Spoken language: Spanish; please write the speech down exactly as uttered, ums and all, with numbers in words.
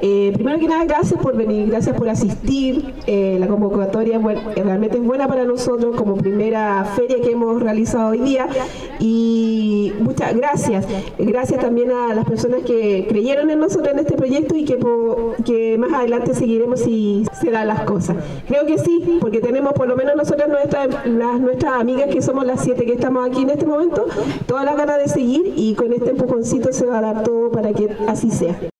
Eh, primero que nada, gracias por venir, gracias por asistir. Eh, la convocatoria bueno, realmente es buena para nosotros como primera feria que hemos realizado hoy día. Y muchas gracias. Gracias también a las personas que creyeron en nosotros en este proyecto y que, po, que más adelante seguiremos si se dan las cosas. Creo que sí, porque tenemos por lo menos nosotras nuestras, las, nuestras amigas que somos las siete que estamos aquí en este momento, todas las ganas de seguir y con este empujoncito se va a dar todo para que así sea.